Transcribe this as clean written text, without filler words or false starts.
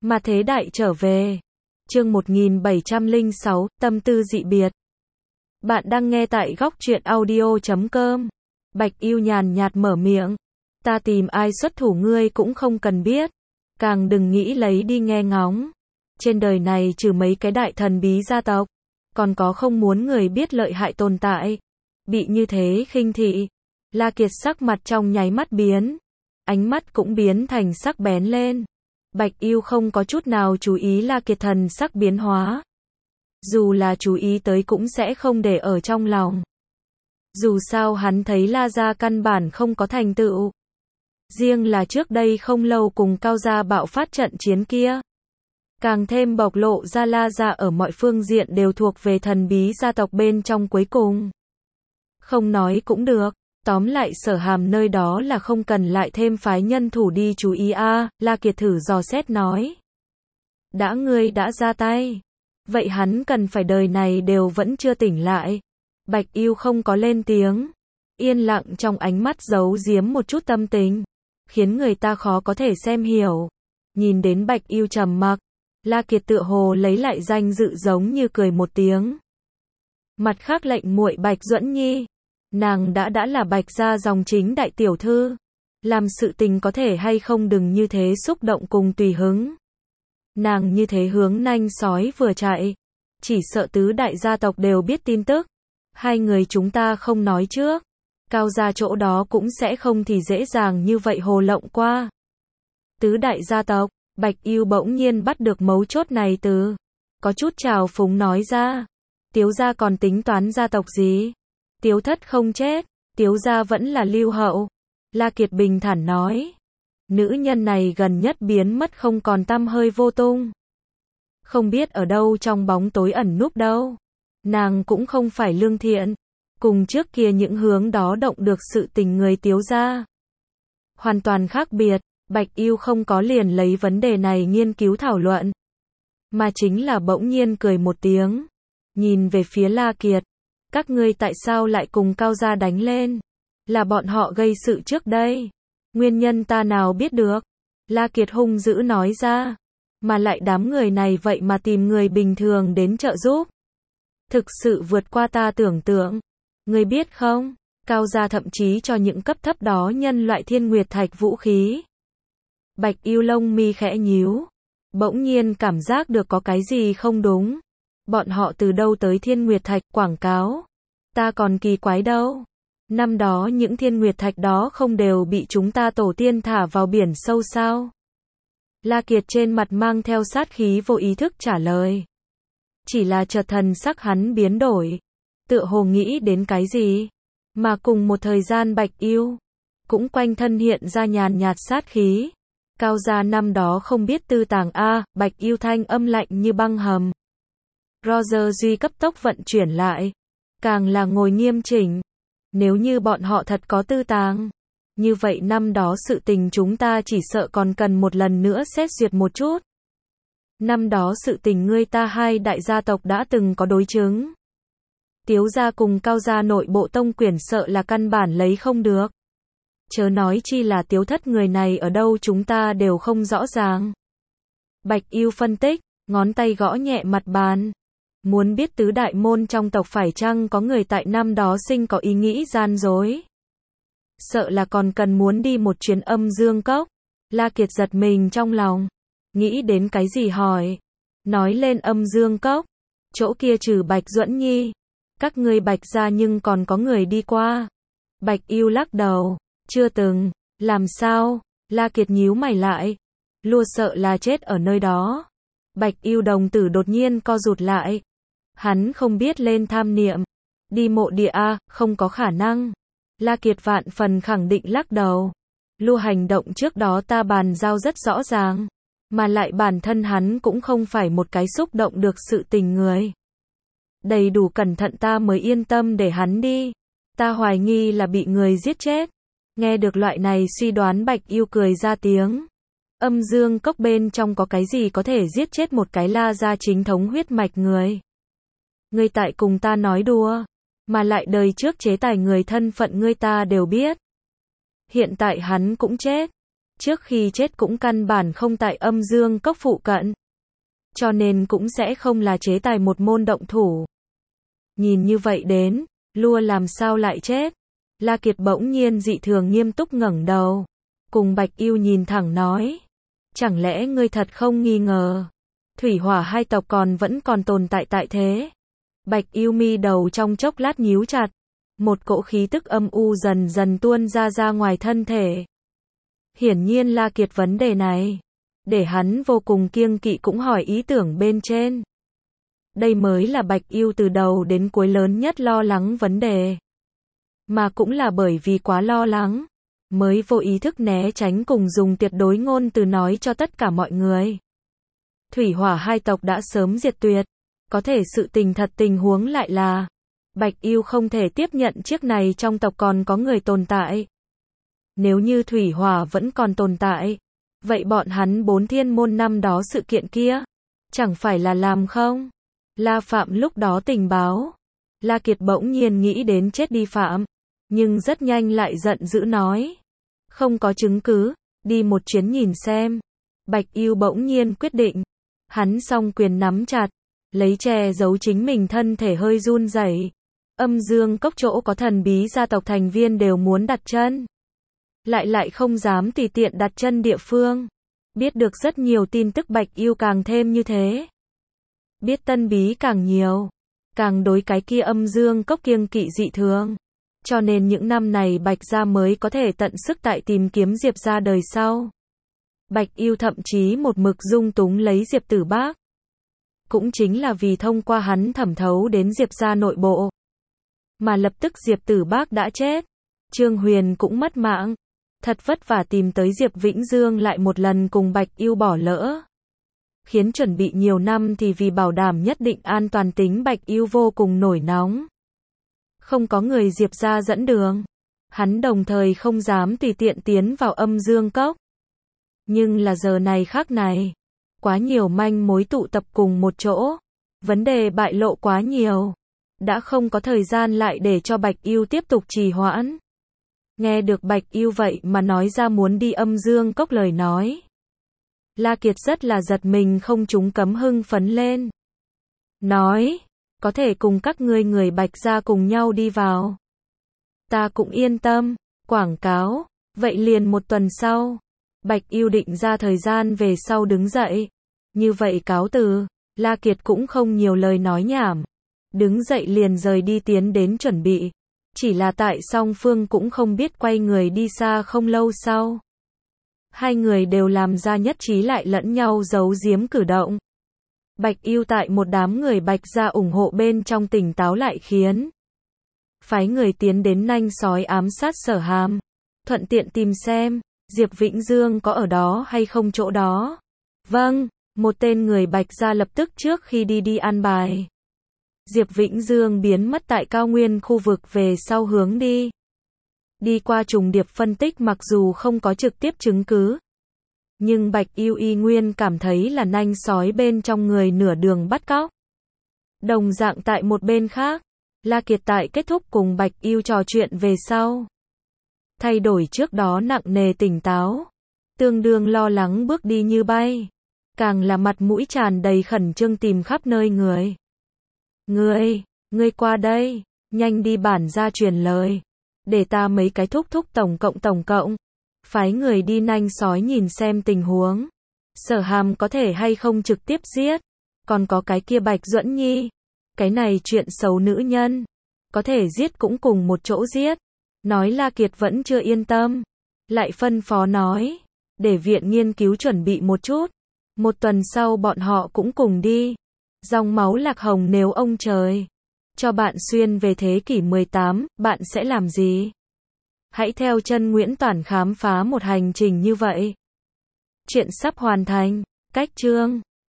Mà thế đại trở về. Chương 1706, tâm tư dị biệt. Bạn đang nghe tại góc truyện audio.com. Bạch Yêu nhàn nhạt mở miệng. Ta tìm ai xuất thủ ngươi cũng không cần biết. Càng đừng nghĩ lấy đi nghe ngóng. Trên đời này trừ mấy cái đại thần bí gia tộc, còn có không muốn người biết lợi hại tồn tại. Bị như thế khinh thị. La Kiệt sắc mặt trong nháy mắt biến. Ánh mắt cũng biến thành sắc bén lên. Bạch Yêu không có chút nào chú ý La Kiệt thần sắc biến hóa. Dù là chú ý tới cũng sẽ không để ở trong lòng. Dù sao hắn thấy La gia căn bản không có thành tựu. Riêng là trước đây không lâu cùng Cao gia bạo phát trận chiến kia, càng thêm bộc lộ ra La gia ở mọi phương diện đều thuộc về thần bí gia tộc bên trong cuối cùng. Không nói cũng được. Tóm lại Sở Hàm nơi đó là không cần lại thêm phái nhân thủ đi chú ý a. La Kiệt thử dò xét nói. Đã ngươi đã ra tay, vậy hắn cần phải đời này đều vẫn chưa tỉnh lại. Bạch Yêu không có lên tiếng. Yên lặng trong ánh mắt giấu giếm một chút tâm tình, khiến người ta khó có thể xem hiểu. Nhìn đến Bạch Yêu trầm mặc, La Kiệt tựa hồ lấy lại danh dự giống như cười một tiếng. Mặt khác lệnh muội Bạch Duẫn Nhi. Nàng đã là Bạch gia dòng chính đại tiểu thư. Làm sự tình có thể hay không đừng như thế xúc động cùng tùy hứng. Nàng như thế hướng nanh sói vừa chạy. Chỉ sợ tứ đại gia tộc đều biết tin tức. Hai người chúng ta không nói trước. Cao gia chỗ đó cũng sẽ không thì dễ dàng như vậy hồ lộng qua. Tứ đại gia tộc, Bạch Yêu bỗng nhiên bắt được mấu chốt này từ. Có chút trào phúng nói ra. Tiếu gia còn tính toán gia tộc gì? Tiếu thất không chết, Tiếu gia vẫn là lưu hậu. La Kiệt bình thản nói. Nữ nhân này gần nhất biến mất không còn tăm hơi vô tung. Không biết ở đâu trong bóng tối ẩn núp đâu. Nàng cũng không phải lương thiện. Cùng trước kia những hướng đó động được sự tình người Tiếu gia. Hoàn toàn khác biệt. Bạch Yêu không có liền lấy vấn đề này nghiên cứu thảo luận. Mà chính là bỗng nhiên cười một tiếng. Nhìn về phía La Kiệt. Các ngươi tại sao lại cùng Cao gia đánh lên? Là bọn họ gây sự trước đây. Nguyên nhân ta nào biết được? La Kiệt hung dữ nói ra. Mà lại đám người này vậy mà tìm người bình thường đến trợ giúp. Thực sự vượt qua ta tưởng tượng. Ngươi biết không? Cao gia thậm chí cho những cấp thấp đó nhân loại thiên nguyệt thạch vũ khí. Bạch Yêu lông mi khẽ nhíu. Bỗng nhiên cảm giác được có cái gì không đúng. Bọn họ từ đâu tới thiên nguyệt thạch quảng cáo? Ta còn kỳ quái đâu. Năm đó những thiên nguyệt thạch đó không đều bị chúng ta tổ tiên thả vào biển sâu sao? La Kiệt trên mặt mang theo sát khí vô ý thức trả lời. Chỉ là chợt thần sắc hắn biến đổi. Tựa hồ nghĩ đến cái gì? Mà cùng một thời gian Bạch Yêu cũng quanh thân hiện ra nhàn nhạt sát khí. Cao gia năm đó không biết tư tàng a. Bạch Yêu thanh âm lạnh như băng hầm. Roger Duy cấp tốc vận chuyển lại. Càng là ngồi nghiêm chỉnh. Nếu như bọn họ thật có tư tàng, như vậy năm đó sự tình chúng ta chỉ sợ còn cần một lần nữa xét duyệt một chút. Năm đó sự tình ngươi ta hai đại gia tộc đã từng có đối chứng. Tiếu gia cùng Cao gia nội bộ tông quyền sợ là căn bản lấy không được. Chớ nói chi là Tiếu thất người này ở đâu chúng ta đều không rõ ràng. Bạch Yêu phân tích, ngón tay gõ nhẹ mặt bàn. Muốn biết tứ đại môn trong tộc phải chăng có người tại năm đó sinh có ý nghĩ gian dối. Sợ là còn cần muốn đi một chuyến Âm Dương Cốc. La Kiệt giật mình trong lòng. Nghĩ đến cái gì hỏi. Nói lên Âm Dương Cốc. Chỗ kia trừ Bạch Duẫn Nhi. Các ngươi Bạch gia nhưng còn có người đi qua. Bạch Yêu lắc đầu. Chưa từng. Làm sao? La Kiệt nhíu mày lại. Lua sợ là chết ở nơi đó. Bạch Yêu đồng tử đột nhiên co rụt lại. Hắn không biết lên tham niệm. Đi mộ địa a, không có khả năng. La Kiệt vạn phần khẳng định lắc đầu. Lua hành động trước đó ta bàn giao rất rõ ràng. Mà lại bản thân hắn cũng không phải một cái xúc động được sự tình người. Đầy đủ cẩn thận ta mới yên tâm để hắn đi. Ta hoài nghi là bị người giết chết. Nghe được loại này suy đoán Bạch Yêu cười ra tiếng. Âm Dương Cốc bên trong có cái gì có thể giết chết một cái La gia chính thống huyết mạch người? Ngươi tại cùng ta nói đùa. Mà lại đời trước chế tài người thân phận ngươi ta đều biết. Hiện tại hắn cũng chết. trước khi chết cũng căn bản không tại âm dương cốc phụ cận. Cho nên cũng sẽ không là chế tài một môn động thủ. Nhìn như vậy đến, Lua làm sao lại chết? La Kiệt bỗng nhiên dị thường nghiêm túc ngẩng đầu. Cùng Bạch Yêu nhìn thẳng nói. Chẳng lẽ ngươi thật không nghi ngờ? Thủy hỏa hai tộc vẫn còn tồn tại tại thế. Bạch Yêu mi đầu trong chốc lát nhíu chặt. Một cỗ khí tức âm u dần dần tuôn ra ngoài thân thể. Hiển nhiên La Kiệt vấn đề này, để hắn vô cùng kiêng kỵ cũng hỏi ý tưởng bên trên. Đây mới là Bạch Yêu từ đầu đến cuối lớn nhất lo lắng vấn đề. Mà cũng là bởi vì quá lo lắng, mới vô ý thức né tránh cùng dùng tuyệt đối ngôn từ nói cho tất cả mọi người. Thủy hỏa hai tộc đã sớm diệt tuyệt, có thể sự tình huống lại là, Bạch Yêu không thể tiếp nhận chiếc này trong tộc còn có người tồn tại. Nếu như thủy hỏa vẫn còn tồn tại, vậy bọn hắn 4 thiên môn năm đó sự kiện kia, chẳng phải là làm không? La Phạm lúc đó tình báo. La Kiệt bỗng nhiên nghĩ đến chết đi Phạm, nhưng rất nhanh lại giận dữ nói. Không có chứng cứ, đi một chuyến nhìn xem. Bạch Yêu bỗng nhiên quyết định. Hắn song quyền nắm chặt, lấy che giấu chính mình thân thể hơi run rẩy. Âm dương cốc chỗ có thần bí gia tộc thành viên đều muốn đặt chân. Lại không dám tùy tiện đặt chân địa phương. Biết được rất nhiều tin tức Bạch Yêu càng thêm như thế. Biết tân bí càng nhiều, càng đối cái kia âm dương cốc kiêng kỵ dị thường. Cho nên những năm này Bạch gia mới có thể tận sức tại tìm kiếm Diệp gia đời sau. Bạch Yêu thậm chí một mực dung túng lấy Diệp Tử Bác. Cũng chính là vì thông qua hắn thẩm thấu đến Diệp gia nội bộ. Mà lập tức Diệp Tử Bác đã chết. Trương Huyền cũng mất mạng. Thật vất vả tìm tới Diệp Vĩnh Dương lại một lần cùng Bạch Yêu bỏ lỡ. Khiến chuẩn bị nhiều năm thì vì bảo đảm nhất định an toàn tính Bạch Yêu vô cùng nổi nóng. Không có người Diệp gia dẫn đường. Hắn đồng thời không dám tùy tiện tiến vào âm dương cốc. Nhưng là giờ này khác này. Quá nhiều manh mối tụ tập cùng một chỗ. Vấn đề bại lộ quá nhiều. Đã không có thời gian lại để cho Bạch Yêu tiếp tục trì hoãn. Nghe được Bạch Yêu vậy mà nói ra muốn đi âm dương cốc lời nói. La Kiệt rất là giật mình không trúng cấm hưng phấn lên. Nói, có thể cùng các ngươi người Bạch gia cùng nhau đi vào. Ta cũng yên tâm, quảng cáo, vậy liền một tuần sau. Bạch Yêu định ra thời gian về sau đứng dậy. Như vậy cáo từ, La Kiệt cũng không nhiều lời nói nhảm. Đứng dậy liền rời đi tiến đến chuẩn bị. Chỉ là tại song phương cũng không biết quay người đi xa không lâu sau. Hai người đều làm ra nhất trí lại lẫn nhau giấu giếm cử động. Bạch Yêu tại một đám người Bạch gia ủng hộ bên trong tỉnh táo lại khiến phái người tiến đến nanh sói ám sát Sở Hàm. Thuận tiện tìm xem, Diệp Vĩnh Dương có ở đó hay không chỗ đó. Vâng, một tên người Bạch gia lập tức trước khi đi an bài. Diệp Vĩnh Dương biến mất tại cao nguyên khu vực về sau hướng đi. Đi qua trùng điệp phân tích mặc dù không có trực tiếp chứng cứ. Nhưng Bạch Yêu y nguyên cảm thấy là nanh sói bên trong người nửa đường bắt cóc. Đồng dạng tại một bên khác, La Kiệt tại kết thúc cùng Bạch Yêu trò chuyện về sau. Thay đổi trước đó nặng nề tỉnh táo. Tương đương lo lắng bước đi như bay. Càng là mặt mũi tràn đầy khẩn trương tìm khắp nơi người. Ngươi qua đây, nhanh đi bản ra truyền lời. Để ta mấy cái thúc tổng cộng. Phái người đi nanh sói nhìn xem tình huống. Sở Hàm có thể hay không trực tiếp giết. Còn có cái kia Bạch Duẫn Nhi. Cái này chuyện xấu nữ nhân. Có thể giết cũng cùng một chỗ giết. Nói La Kiệt vẫn chưa yên tâm. Lại phân phó nói. Để viện nghiên cứu chuẩn bị một chút. Một tuần sau bọn họ cũng cùng đi. Dòng máu lạc hồng nếu ông trời cho bạn xuyên về thế kỷ 18, bạn sẽ làm gì? Hãy theo chân Nguyễn Toản khám phá một hành trình như vậy. Chuyện sắp hoàn thành. Cách chương